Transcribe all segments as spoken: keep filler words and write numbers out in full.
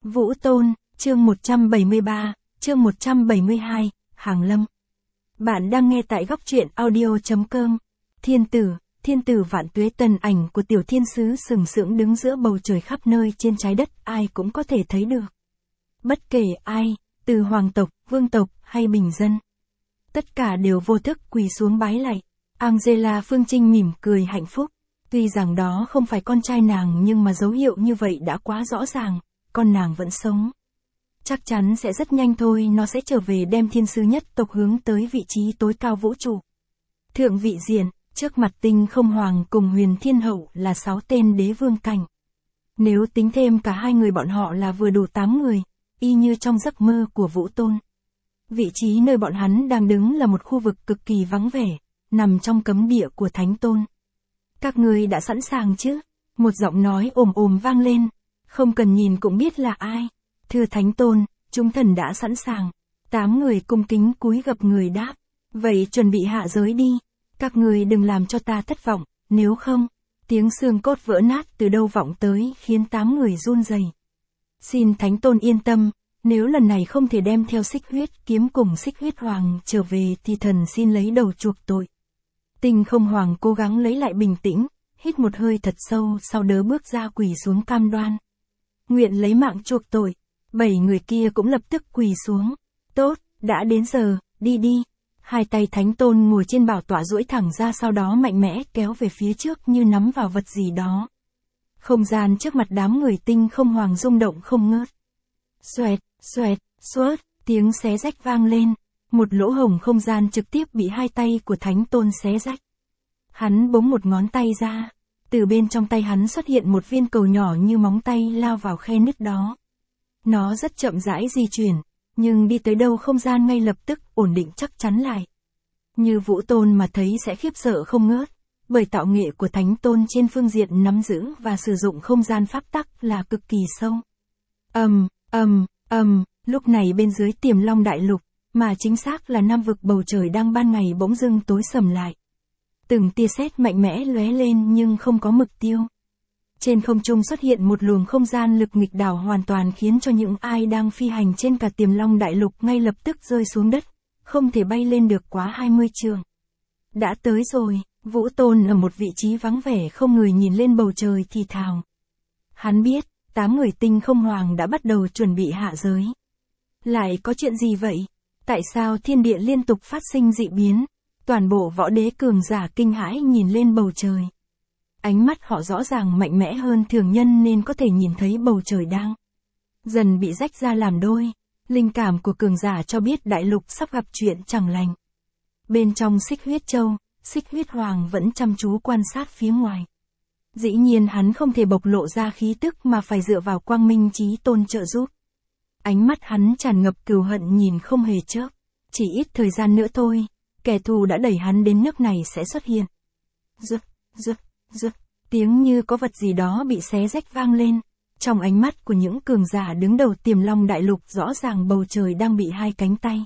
Vũ Tôn, chương một trăm bảy mươi ba, chương một trăm bảy mươi hai, Hàng Lâm. Bạn đang nghe tại góc truyện audio.com. Thiên tử, thiên tử vạn tuế, tần ảnh của tiểu thiên sứ sừng sững đứng giữa bầu trời khắp nơi trên trái đất, ai cũng có thể thấy được. Bất kể ai, từ hoàng tộc, vương tộc hay bình dân, tất cả đều vô thức quỳ xuống bái lạy. Angela Phương Trinh mỉm cười hạnh phúc. Tuy rằng đó không phải con trai nàng nhưng mà dấu hiệu như vậy đã quá rõ ràng, con nàng vẫn sống. Chắc chắn sẽ rất nhanh thôi nó sẽ trở về đem thiên sứ nhất tộc hướng tới vị trí tối cao vũ trụ. Thượng vị diện, trước mặt Tinh Không Hoàng cùng Huyền Thiên Hậu là sáu tên đế vương cảnh. Nếu tính thêm cả hai người bọn họ là vừa đủ tám người, y như trong giấc mơ của Vũ Tôn. Vị trí nơi bọn hắn đang đứng là một khu vực cực kỳ vắng vẻ, nằm trong cấm địa của Thánh Tôn. Các ngươi đã sẵn sàng chứ? Một giọng nói ồm ồm vang lên, không cần nhìn cũng biết là ai. Thưa Thánh Tôn, chúng thần đã sẵn sàng. Tám người cung kính cúi gập người đáp. Vậy chuẩn bị hạ giới đi. Các người đừng làm cho ta thất vọng, nếu không, tiếng xương cốt vỡ nát từ đâu vọng tới khiến tám người run rẩy. Xin Thánh Tôn yên tâm, nếu lần này không thể đem theo xích huyết kiếm cùng xích huyết hoàng trở về thì thần xin lấy đầu chuộc tội. Tinh Không Hoàng cố gắng lấy lại bình tĩnh, hít một hơi thật sâu sau đó bước ra quỳ xuống cam đoan. Nguyện lấy mạng chuộc tội. Bảy người kia cũng lập tức quỳ xuống. Tốt, đã đến giờ, đi đi. Hai tay Thánh Tôn ngồi trên bảo tọa duỗi thẳng ra, sau đó mạnh mẽ kéo về phía trước như nắm vào vật gì đó. Không gian trước mặt đám người Tinh Không Hoàng rung động không ngớt. Xoẹt, xoẹt, xoét, tiếng xé rách vang lên. Một lỗ hổng không gian trực tiếp bị hai tay của Thánh Tôn xé rách. Hắn búng một ngón tay ra. Từ bên trong tay hắn xuất hiện một viên cầu nhỏ như móng tay lao vào khe nứt đó. Nó rất chậm rãi di chuyển, nhưng đi tới đâu không gian ngay lập tức ổn định chắc chắn lại. Như Vũ Tôn mà thấy sẽ khiếp sợ không ngớt, bởi tạo nghệ của Thánh Tôn trên phương diện nắm giữ và sử dụng không gian pháp tắc là cực kỳ sâu. Ầm, ầm, ầm, lúc này bên dưới Tiềm Long Đại Lục, mà chính xác là Nam vực bầu trời đang ban ngày bỗng dưng tối sầm lại. Từng tia sét mạnh mẽ lóe lên nhưng không có mục tiêu. Trên không trung xuất hiện một luồng không gian lực nghịch đảo hoàn toàn khiến cho những ai đang phi hành trên cả Tiềm Long Đại Lục ngay lập tức rơi xuống đất, không thể bay lên được quá hai mươi trượng. Đã tới rồi, Vũ Tôn ở một vị trí vắng vẻ không người nhìn lên bầu trời thì thào. Hắn biết, tám người Tinh Không Hoàng đã bắt đầu chuẩn bị hạ giới. Lại có chuyện gì vậy? Tại sao thiên địa liên tục phát sinh dị biến? Toàn bộ võ đế cường giả kinh hãi nhìn lên bầu trời. Ánh mắt họ rõ ràng mạnh mẽ hơn thường nhân nên có thể nhìn thấy bầu trời đang dần bị rách ra làm đôi. Linh cảm của cường giả cho biết đại lục sắp gặp chuyện chẳng lành. Bên trong xích huyết châu, xích huyết hoàng vẫn chăm chú quan sát phía ngoài. Dĩ nhiên hắn không thể bộc lộ ra khí tức mà phải dựa vào quang minh chí tôn trợ giúp. Ánh mắt hắn tràn ngập cừu hận nhìn không hề chớp. Chỉ ít thời gian nữa thôi, kẻ thù đã đẩy hắn đến nước này sẽ xuất hiện. Rực, rực, rực, tiếng như có vật gì đó bị xé rách vang lên. Trong ánh mắt của những cường giả đứng đầu Tiềm Long Đại Lục rõ ràng bầu trời đang bị hai cánh tay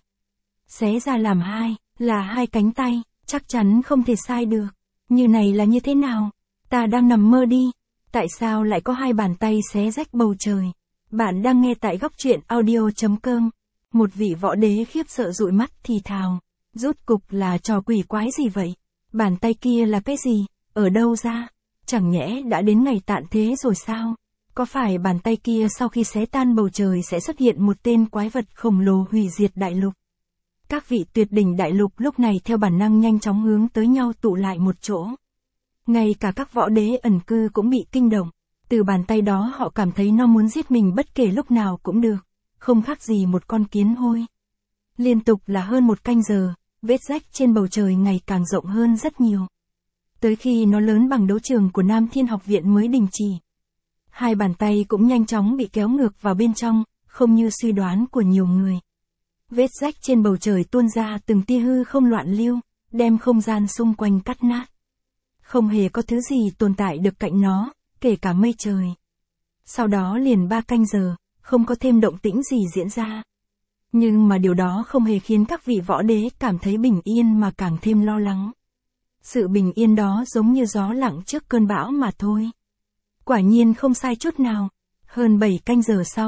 xé ra làm hai, là hai cánh tay, chắc chắn không thể sai được. Như này là như thế nào? Ta đang nằm mơ đi. Tại sao lại có hai bàn tay xé rách bầu trời? Bạn đang nghe tại góc truyện audio.com. Một vị võ đế khiếp sợ dụi mắt thì thào. Rốt cục là trò quỷ quái gì vậy? Bàn tay kia là cái gì? Ở đâu ra? Chẳng nhẽ đã đến ngày tạn thế rồi sao? Có phải bàn tay kia sau khi xé tan bầu trời sẽ xuất hiện một tên quái vật khổng lồ hủy diệt đại lục? Các vị tuyệt đỉnh đại lục lúc này theo bản năng nhanh chóng hướng tới nhau tụ lại một chỗ. Ngay cả các võ đế ẩn cư cũng bị kinh động. Từ bàn tay đó họ cảm thấy nó muốn giết mình bất kể lúc nào cũng được. Không khác gì một con kiến hôi. Liên tục là hơn một canh giờ, vết rách trên bầu trời ngày càng rộng hơn rất nhiều. Tới khi nó lớn bằng đấu trường của Nam Thiên Học Viện mới đình chỉ. Hai bàn tay cũng nhanh chóng bị kéo ngược vào bên trong, không như suy đoán của nhiều người. Vết rách trên bầu trời tuôn ra từng tia hư không loạn lưu, đem không gian xung quanh cắt nát. Không hề có thứ gì tồn tại được cạnh nó, kể cả mây trời. Sau đó liền ba canh giờ, không có thêm động tĩnh gì diễn ra. Nhưng mà điều đó không hề khiến các vị võ đế cảm thấy bình yên mà càng thêm lo lắng. Sự bình yên đó giống như gió lặng trước cơn bão mà thôi. Quả nhiên không sai chút nào. Hơn bảy canh giờ sau,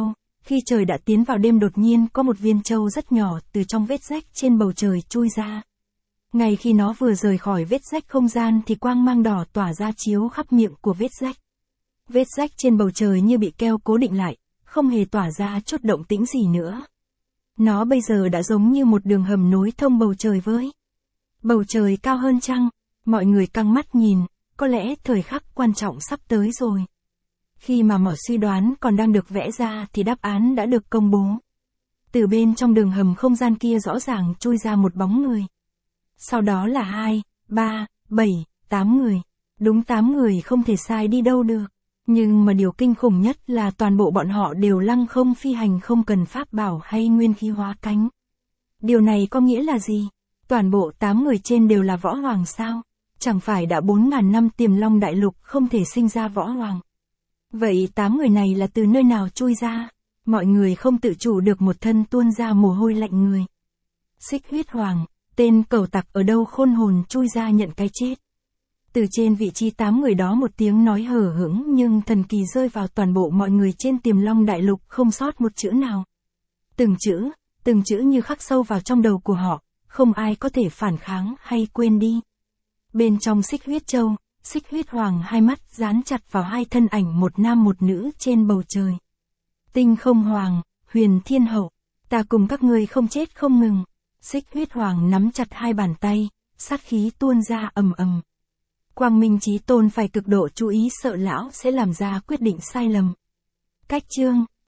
Khi trời đã tiến vào đêm đột nhiên có một viên châu rất nhỏ từ trong vết rách trên bầu trời chui ra. Ngay khi nó vừa rời khỏi vết rách không gian thì quang mang đỏ tỏa ra chiếu khắp miệng của vết rách. Vết rách trên bầu trời như bị keo cố định lại, không hề tỏa ra chút động tĩnh gì nữa. Nó bây giờ đã giống như một đường hầm nối thông bầu trời với bầu trời cao hơn chăng, mọi người căng mắt nhìn, có lẽ thời khắc quan trọng sắp tới rồi. Khi mà mọi suy đoán còn đang được vẽ ra thì đáp án đã được công bố. Từ bên trong đường hầm không gian kia rõ ràng chui ra một bóng người. Sau đó là hai, ba, bảy, tám người. Đúng tám người không thể sai đi đâu được. Nhưng mà điều kinh khủng nhất là toàn bộ bọn họ đều lăng không phi hành không cần pháp bảo hay nguyên khí hóa cánh. Điều này có nghĩa là gì? Toàn bộ tám người trên đều là võ hoàng sao? Chẳng phải đã bốn ngàn năm Tiềm Long Đại Lục không thể sinh ra võ hoàng. Vậy tám người này là từ nơi nào chui ra? Mọi người không tự chủ được một thân tuôn ra mồ hôi lạnh người. Xích Huyết Hoàng, tên cẩu tặc ở đâu khôn hồn chui ra nhận cái chết. Từ trên vị trí tám người đó một tiếng nói hờ hững nhưng thần kỳ rơi vào toàn bộ mọi người trên Tiềm Long Đại Lục không sót một chữ nào. Từng chữ, từng chữ như khắc sâu vào trong đầu của họ, không ai có thể phản kháng hay quên đi. Bên trong Xích Huyết Châu, Xích Huyết Hoàng hai mắt dán chặt vào hai thân ảnh một nam một nữ trên bầu trời. Tinh Không Hoàng, Huyền Thiên Hậu, ta cùng các ngươi không chết không ngừng. Xích Huyết Hoàng nắm chặt hai bàn tay, sát khí tuôn ra ầm ầm. Quang Minh Chí Tôn phải cực độ chú ý sợ lão sẽ làm ra quyết định sai lầm. Cách chương